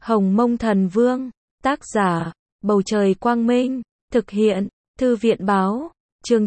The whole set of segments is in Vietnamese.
Hồng Mông Thần Vương, tác giả, Bầu Trời Quang Minh, thực hiện, Thư viện Báo, chương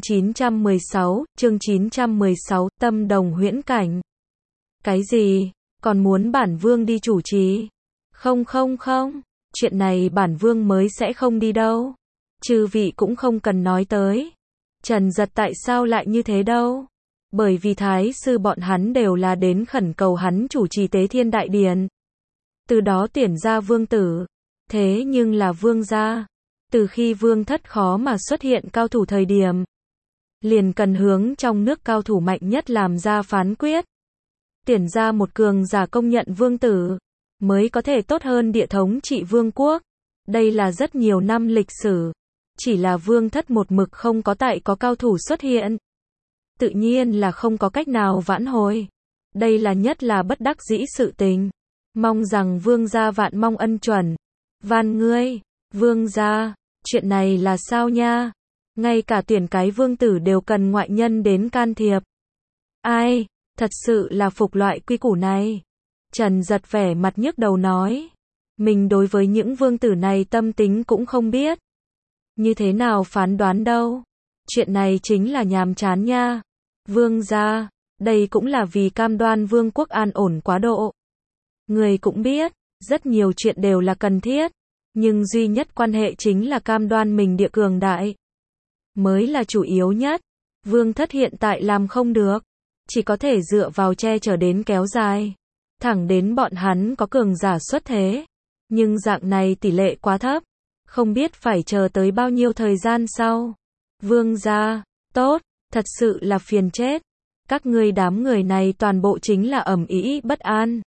916, Tâm Đồng Huyễn Cảnh. Cái gì? Còn muốn bản vương đi chủ trì? Không, chuyện này bản vương mới sẽ không đi đâu. Chư vị cũng không cần nói tới. Trần Giật tại sao lại như thế đâu? Bởi vì thái sư bọn hắn đều là đến khẩn cầu hắn chủ trì Tế Thiên Đại Điển. Từ đó tuyển ra vương tử. Thế nhưng là vương gia. Từ khi vương thất khó mà xuất hiện cao thủ thời điểm, liền cần hướng trong nước cao thủ mạnh nhất làm ra phán quyết. Tuyển ra một cường giả công nhận vương tử, mới có thể tốt hơn địa thống trị vương quốc. Đây là rất nhiều năm lịch sử. Chỉ là vương thất một mực không có cao thủ xuất hiện. Tự nhiên là không có cách nào vãn hồi. Đây là nhất là bất đắc dĩ sự tình. Mong rằng vương gia vạn mong ân chuẩn. Van ngươi, vương gia, chuyện này là sao nha? Ngay cả tuyển cái vương tử đều cần ngoại nhân đến can thiệp. Ai, thật sự là phục loại quy củ này. Trần Giật vẻ mặt nhức đầu nói. Mình đối với những vương tử này tâm tính cũng không biết. Như thế nào phán đoán đâu. Chuyện này chính là nhàm chán nha. Vương gia, đây cũng là vì cam đoan vương quốc an ổn quá độ. Người cũng biết, rất nhiều chuyện đều là cần thiết. Nhưng duy nhất quan hệ chính là cam đoan mình địa cường đại. Mới là chủ yếu nhất. Vương thất hiện tại làm không được. Chỉ có thể dựa vào che chở đến kéo dài. Thẳng đến bọn hắn có cường giả xuất thế. Nhưng dạng này tỷ lệ quá thấp. Không biết phải chờ tới bao nhiêu thời gian sau. Vương gia, tốt, thật sự là phiền chết. Các ngươi đám người này toàn bộ chính là ầm ĩ bất an.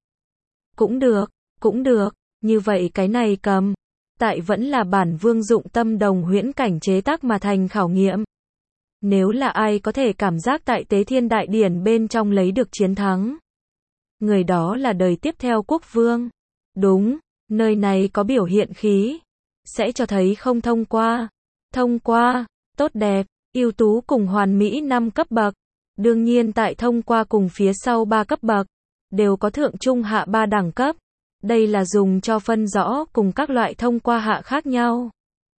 Cũng được, như vậy cái này cầm. Tại vẫn là bản vương dụng tâm đồng huyễn cảnh chế tác mà thành khảo nghiệm. Nếu là ai có thể cảm giác tại Tế Thiên Đại Điển bên trong lấy được chiến thắng. Người đó là đời tiếp theo quốc vương. Đúng, nơi này có biểu hiện khí. Sẽ cho thấy không thông qua. Thông qua, tốt đẹp, ưu tú cùng hoàn mỹ 5 cấp bậc. Đương nhiên tại thông qua cùng phía sau 3 cấp bậc. Đều có thượng trung hạ 3 đẳng cấp. Đây là dùng cho phân rõ cùng các loại thông qua hạ khác nhau.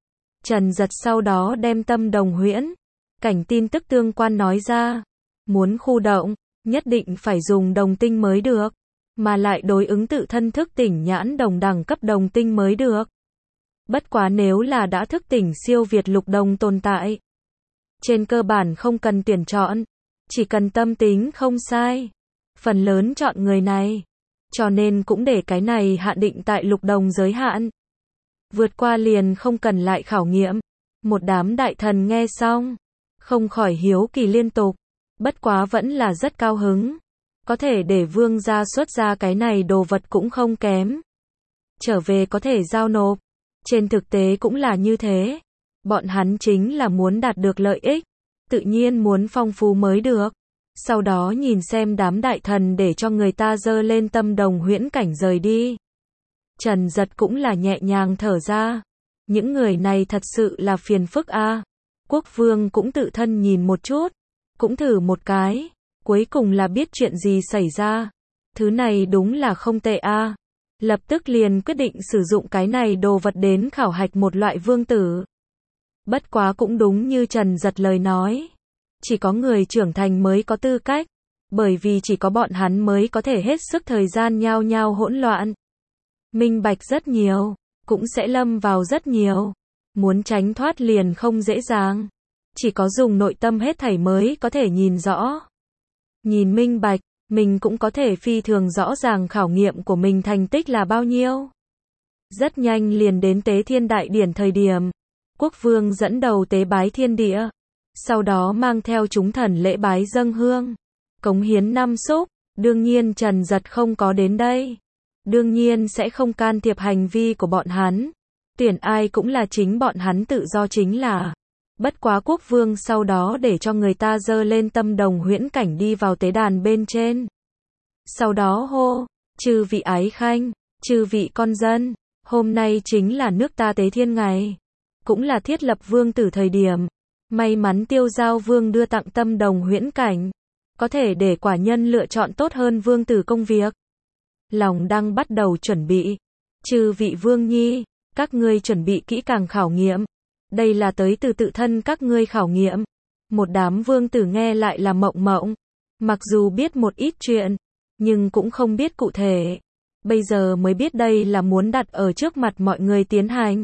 Trần Giật sau đó đem tâm đồng huyễn cảnh tin tức tương quan nói ra. Muốn khu động, nhất định phải dùng đồng tinh mới được. Mà lại đối ứng tự thân thức tỉnh nhãn đồng đẳng cấp đồng tinh mới được. Bất quá nếu là đã thức tỉnh siêu việt lục đồng tồn tại. Trên cơ bản không cần tuyển chọn. Chỉ cần tâm tính không sai. Phần lớn chọn người này. Cho nên cũng để cái này hạn định tại lục đồng giới hạn. Vượt qua liền không cần lại khảo nghiệm. Một đám đại thần nghe xong. Không khỏi hiếu kỳ liên tục. Bất quá vẫn là rất cao hứng. Có thể để vương gia xuất ra cái này đồ vật cũng không kém. Trở về có thể giao nộp. Trên thực tế cũng là như thế. Bọn hắn chính là muốn đạt được lợi ích. Tự nhiên muốn phong phú mới được. Sau đó nhìn xem đám đại thần để cho người ta dơ lên tâm đồng huyễn cảnh rời đi. Trần Giật cũng là nhẹ nhàng thở ra. Những người này thật sự là phiền phức a. Quốc vương cũng tự thân nhìn một chút. Cũng thử một cái. Cuối cùng là biết chuyện gì xảy ra. Thứ này đúng là không tệ a. Lập tức liền quyết định sử dụng cái này đồ vật đến khảo hạch một loại vương tử. Bất quá cũng đúng như Trần Giật lời nói. Chỉ có người trưởng thành mới có tư cách. Bởi vì chỉ có bọn hắn mới có thể hết sức thời gian nhao nhao hỗn loạn. Minh bạch rất nhiều. Cũng sẽ lâm vào rất nhiều. Muốn tránh thoát liền không dễ dàng. Chỉ có dùng nội tâm hết thảy mới có thể nhìn rõ. Nhìn minh bạch, mình cũng có thể phi thường rõ ràng khảo nghiệm của mình thành tích là bao nhiêu. Rất nhanh liền đến Tế Thiên Đại Điển thời điểm. Quốc vương dẫn đầu tế bái thiên địa. Sau đó mang theo chúng thần lễ bái dâng hương. Cống hiến 5 xúc. Đương nhiên Trần Giật không có đến đây. Đương nhiên sẽ không can thiệp hành vi của bọn hắn. Tuyển ai cũng là chính bọn hắn tự do chính là. Bất quá quốc vương sau đó để cho người ta dơ lên tâm đồng huyễn cảnh đi vào tế đàn bên trên. Sau đó hô, chư vị ái khanh, chư vị con dân, hôm nay chính là nước ta tế thiên ngày. Cũng là thiết lập vương tử thời điểm. May mắn Tiêu Giao Vương đưa tặng tâm đồng huyễn cảnh. Có thể để quả nhân lựa chọn tốt hơn vương tử công việc. Lòng đang bắt đầu chuẩn bị. Chư vị vương nhi, các ngươi chuẩn bị kỹ càng khảo nghiệm. Đây là tới từ tự thân các ngươi khảo nghiệm. Một đám vương tử nghe lại là mộng mộng. Mặc dù biết một ít chuyện, nhưng cũng không biết cụ thể. Bây giờ mới biết đây là muốn đặt ở trước mặt mọi người tiến hành.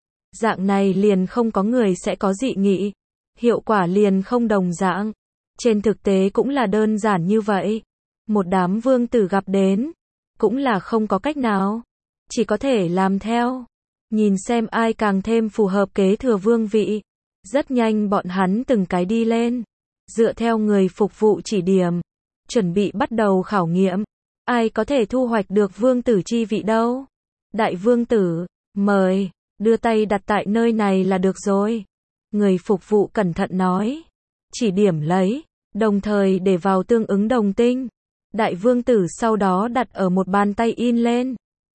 Dạng này liền không có người sẽ có dị nghị. Hiệu quả liền không đồng dạng. Trên thực tế cũng là đơn giản như vậy. Một đám vương tử gặp đến, cũng là không có cách nào. Chỉ có thể làm theo. Nhìn xem ai càng thêm phù hợp kế thừa vương vị. Rất nhanh bọn hắn từng cái đi lên. Dựa theo người phục vụ chỉ điểm. Chuẩn bị bắt đầu khảo nghiệm. Ai có thể thu hoạch được vương tử chi vị đâu? Đại vương tử, mời, đưa tay đặt tại nơi này là được rồi. Người phục vụ cẩn thận nói. Chỉ điểm lấy, đồng thời để vào tương ứng đồng tinh. Đại vương tử sau đó đặt ở một bàn tay in lên.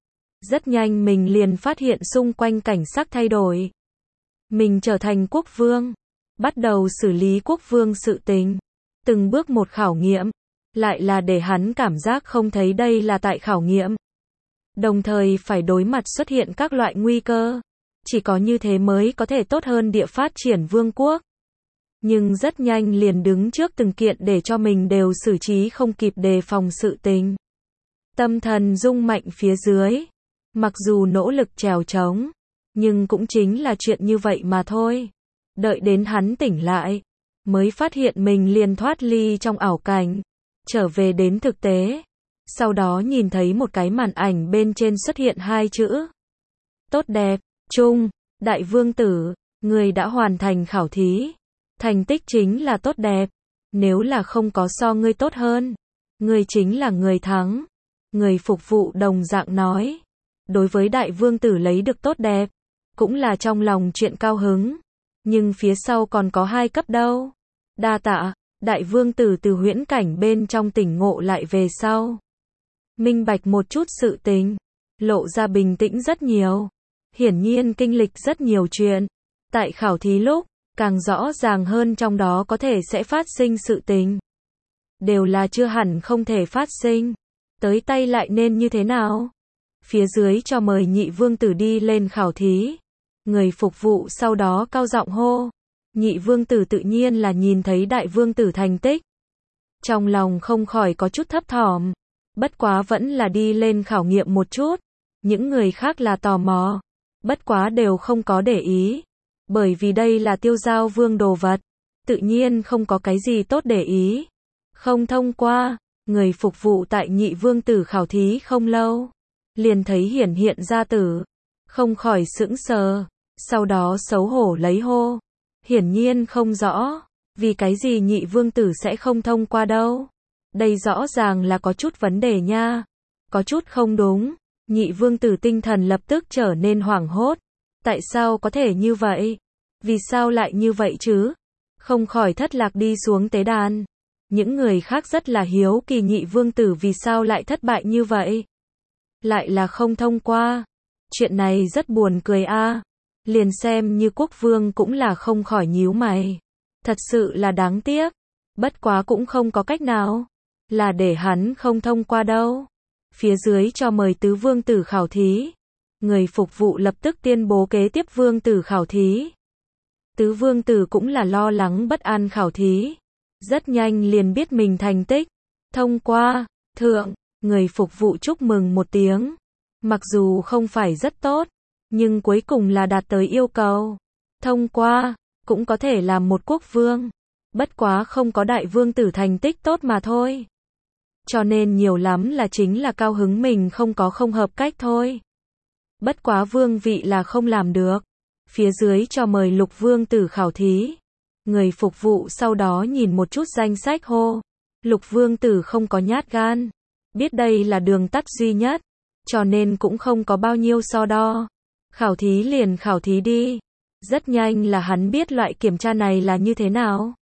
Rất nhanh mình liền phát hiện xung quanh cảnh sắc thay đổi. Mình trở thành quốc vương. Bắt đầu xử lý quốc vương sự tình. Từng bước một khảo nghiệm. Lại là để hắn cảm giác không thấy đây là tại khảo nghiệm. Đồng thời phải đối mặt xuất hiện các loại nguy cơ. Chỉ có như thế mới có thể tốt hơn địa phát triển vương quốc. Nhưng rất nhanh liền đứng trước từng kiện để cho mình đều xử trí không kịp đề phòng sự tình. Tâm thần rung mạnh phía dưới. Mặc dù nỗ lực trèo trống, nhưng cũng chính là chuyện như vậy mà thôi. Đợi đến hắn tỉnh lại, mới phát hiện mình liền thoát ly trong ảo cảnh, trở về đến thực tế. Sau đó nhìn thấy một cái màn ảnh bên trên xuất hiện hai chữ. Tốt đẹp, Trung, đại vương tử, người đã hoàn thành khảo thí. Thành tích chính là tốt đẹp. Nếu là không có so ngươi tốt hơn, ngươi chính là người thắng. Người phục vụ đồng dạng nói. Đối với đại vương tử lấy được tốt đẹp, cũng là trong lòng chuyện cao hứng. Nhưng phía sau còn có 2 cấp đâu. Đa tạ, đại vương tử từ huyễn cảnh bên trong tỉnh ngộ lại về sau. Minh bạch một chút sự tình, lộ ra bình tĩnh rất nhiều. Hiển nhiên kinh lịch rất nhiều chuyện. Tại khảo thí lúc, càng rõ ràng hơn trong đó có thể sẽ phát sinh sự tình. Đều là chưa hẳn không thể phát sinh. Tới tay lại nên như thế nào? Phía dưới cho mời nhị vương tử đi lên khảo thí. Người phục vụ sau đó cao giọng hô. Nhị vương tử tự nhiên là nhìn thấy đại vương tử thành tích. Trong lòng không khỏi có chút thấp thỏm. Bất quá vẫn là đi lên khảo nghiệm một chút. Những người khác là tò mò. Bất quá đều không có để ý. Bởi vì đây là tiêu giao vương đồ vật. Tự nhiên không có cái gì tốt để ý. Không thông qua. Người phục vụ tại nhị vương tử khảo thí không lâu. Liền thấy hiện ra tử. Không khỏi sững sờ. Sau đó xấu hổ lấy hô. Hiển nhiên không rõ. Vì cái gì nhị vương tử sẽ không thông qua đâu. Đây rõ ràng là có chút vấn đề nha. Có chút không đúng. Nhị vương tử tinh thần lập tức trở nên hoảng hốt. Tại sao có thể như vậy? Vì sao lại như vậy chứ? Không khỏi thất lạc đi xuống tế đàn. Những người khác rất là hiếu kỳ nhị vương tử vì sao lại thất bại như vậy. Lại là không thông qua. Chuyện này rất buồn cười a. Liền xem như quốc vương cũng là không khỏi nhíu mày. Thật sự là đáng tiếc. Bất quá cũng không có cách nào. Là để hắn không thông qua đâu. Phía dưới cho mời tứ vương tử khảo thí. Người phục vụ lập tức tuyên bố kế tiếp vương tử khảo thí. Tứ vương tử cũng là lo lắng bất an khảo thí. Rất nhanh liền biết mình thành tích. Thông qua, thượng, người phục vụ chúc mừng một tiếng. Mặc dù không phải rất tốt, nhưng cuối cùng là đạt tới yêu cầu. Thông qua, cũng có thể làm một quốc vương. Bất quá không có đại vương tử thành tích tốt mà thôi. Cho nên nhiều lắm là chính là cao hứng mình không có không hợp cách thôi. Bất quá vương vị là không làm được. Phía dưới cho mời lục vương tử khảo thí. Người phục vụ sau đó nhìn một chút danh sách hô. Lục vương tử không có nhát gan. Biết đây là đường tắt duy nhất. Cho nên cũng không có bao nhiêu so đo. Khảo thí liền khảo thí đi. Rất nhanh là hắn biết loại kiểm tra này là như thế nào.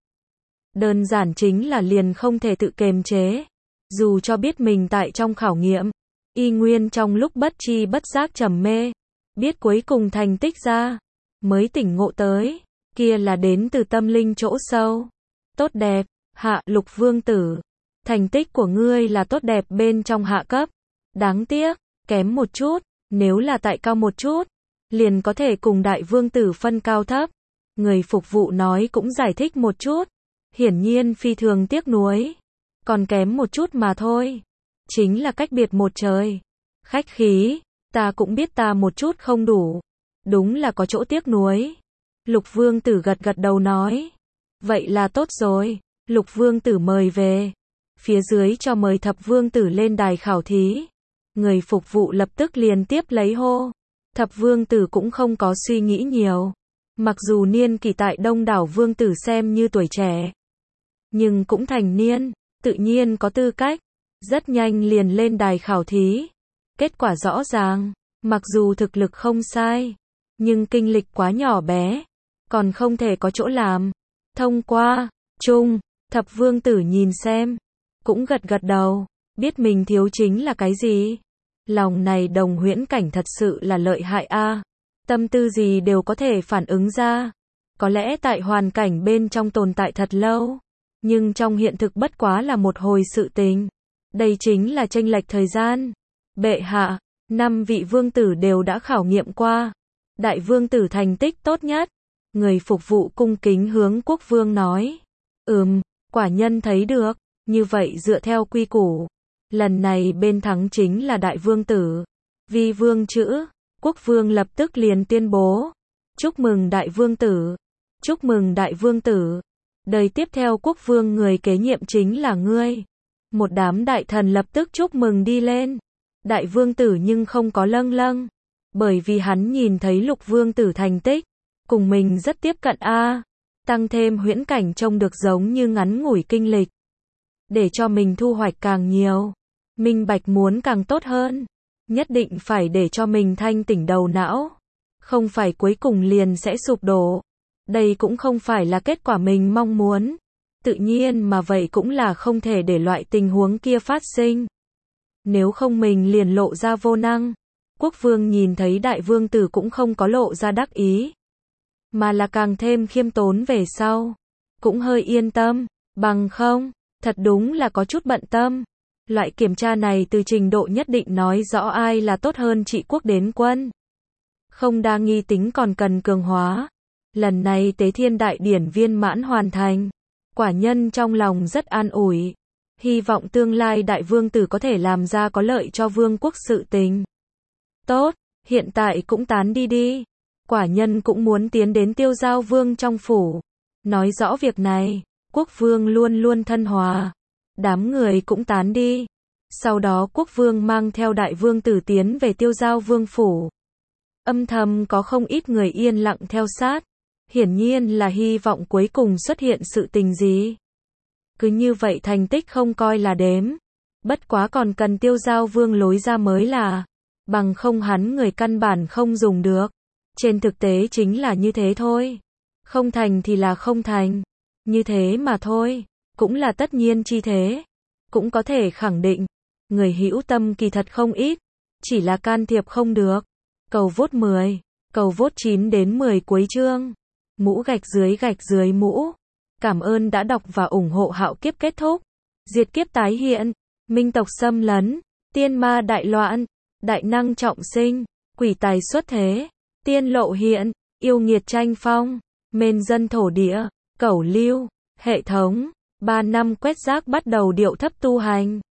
Đơn giản chính là liền không thể tự kiềm chế. Dù cho biết mình tại trong khảo nghiệm. Y nguyên trong lúc bất tri bất giác trầm mê. Biết cuối cùng thành tích ra. Mới tỉnh ngộ tới. Kia là đến từ tâm linh chỗ sâu. Tốt đẹp, hạ lục vương tử. Thành tích của ngươi là tốt đẹp bên trong hạ cấp. Đáng tiếc, kém một chút. Nếu là tại cao một chút, liền có thể cùng đại vương tử phân cao thấp. Người phục vụ nói cũng giải thích một chút. Hiển nhiên phi thường tiếc nuối. Còn kém một chút mà thôi. Chính là cách biệt một trời. Khách khí, ta cũng biết ta một chút không đủ. Đúng là có chỗ tiếc nuối. Lục vương tử gật gật đầu nói. Vậy là tốt rồi. Lục vương tử mời về. Phía dưới cho mời thập vương tử lên đài khảo thí. Người phục vụ lập tức liền tiếp lấy hô. Thập vương tử cũng không có suy nghĩ nhiều. Mặc dù niên kỷ tại đông đảo vương tử xem như tuổi trẻ, nhưng cũng thành niên, tự nhiên có tư cách. Rất nhanh liền lên đài khảo thí. Kết quả rõ ràng, mặc dù thực lực không sai, nhưng kinh lịch quá nhỏ bé, còn không thể có chỗ làm. Thông qua, chung, thập vương tử nhìn xem, cũng gật gật đầu, biết mình thiếu chính là cái gì. Lòng này Đồng Huyễn Cảnh thật sự là lợi hại a. Tâm tư gì đều có thể phản ứng ra. Có lẽ tại hoàn cảnh bên trong tồn tại thật lâu, nhưng trong hiện thực bất quá là một hồi sự tình. Đây chính là chênh lệch thời gian. Bệ hạ, 5 vị vương tử đều đã khảo nghiệm qua. Đại vương tử thành tích tốt nhất. Người phục vụ cung kính hướng quốc vương nói. Quả nhân thấy được. Như vậy dựa theo quy củ, lần này bên thắng chính là đại vương tử. Vi vương chữ, quốc vương lập tức liền tuyên bố. Chúc mừng đại vương tử. Chúc mừng đại vương tử. Đời tiếp theo quốc vương người kế nhiệm chính là ngươi. Một đám đại thần lập tức chúc mừng đi lên. Đại vương tử nhưng không có lâng lâng. Bởi vì hắn nhìn thấy lục vương tử thành tích. Cùng mình rất tiếp cận a. Tăng thêm huyễn cảnh trông được giống như ngắn ngủi kinh lịch. Để cho mình thu hoạch càng nhiều. Minh bạch muốn càng tốt hơn. Nhất định phải để cho mình thanh tỉnh đầu não. Không phải cuối cùng liền sẽ sụp đổ. Đây cũng không phải là kết quả mình mong muốn. Tự nhiên mà vậy cũng là không thể để loại tình huống kia phát sinh. Nếu không mình liền lộ ra vô năng. Quốc vương nhìn thấy đại vương tử cũng không có lộ ra đắc ý, mà là càng thêm khiêm tốn về sau. Cũng hơi yên tâm, bằng không, thật đúng là có chút bận tâm. Loại kiểm tra này từ trình độ nhất định nói rõ ai là tốt hơn trị quốc đến quân. Không đa nghi tính còn cần cường hóa. Lần này Tế Thiên Đại Điển viên mãn hoàn thành. Quả nhân trong lòng rất an ủi. Hy vọng tương lai đại vương tử có thể làm ra có lợi cho vương quốc sự tình. Tốt, hiện tại cũng tán đi đi. Quả nhân cũng muốn tiến đến Tiêu Giao Vương trong phủ. Nói rõ việc này, quốc vương luôn luôn thân hòa. Đám người cũng tán đi. Sau đó quốc vương mang theo đại vương tử tiến về Tiêu Giao Vương phủ. Âm thầm có không ít người yên lặng theo sát. Hiển nhiên là hy vọng cuối cùng xuất hiện sự tình gì. Cứ như vậy thành tích không coi là đếm. Bất quá còn cần Tiêu Giao Vương lối ra mới là. Bằng không hắn người căn bản không dùng được. Trên thực tế chính là như thế thôi. Không thành thì là không thành. Như thế mà thôi. Cũng là tất nhiên chi thế. Cũng có thể khẳng định. Người hữu tâm kỳ thật không ít. Chỉ là can thiệp không được. Cầu vote 10. Cầu vote 9 đến 10 cuối chương. Mũ gạch dưới mũ. Cảm ơn đã đọc và ủng hộ Hạo Kiếp kết thúc. Diệt kiếp tái hiện. Minh tộc xâm lấn. Tiên ma đại loạn. Đại năng trọng sinh. Quỷ tài xuất thế. Tiên lộ hiện. Yêu nghiệt tranh phong. Mên dân thổ địa. Cẩu lưu. Hệ thống. 3 năm quét rác bắt đầu điệu thấp tu hành.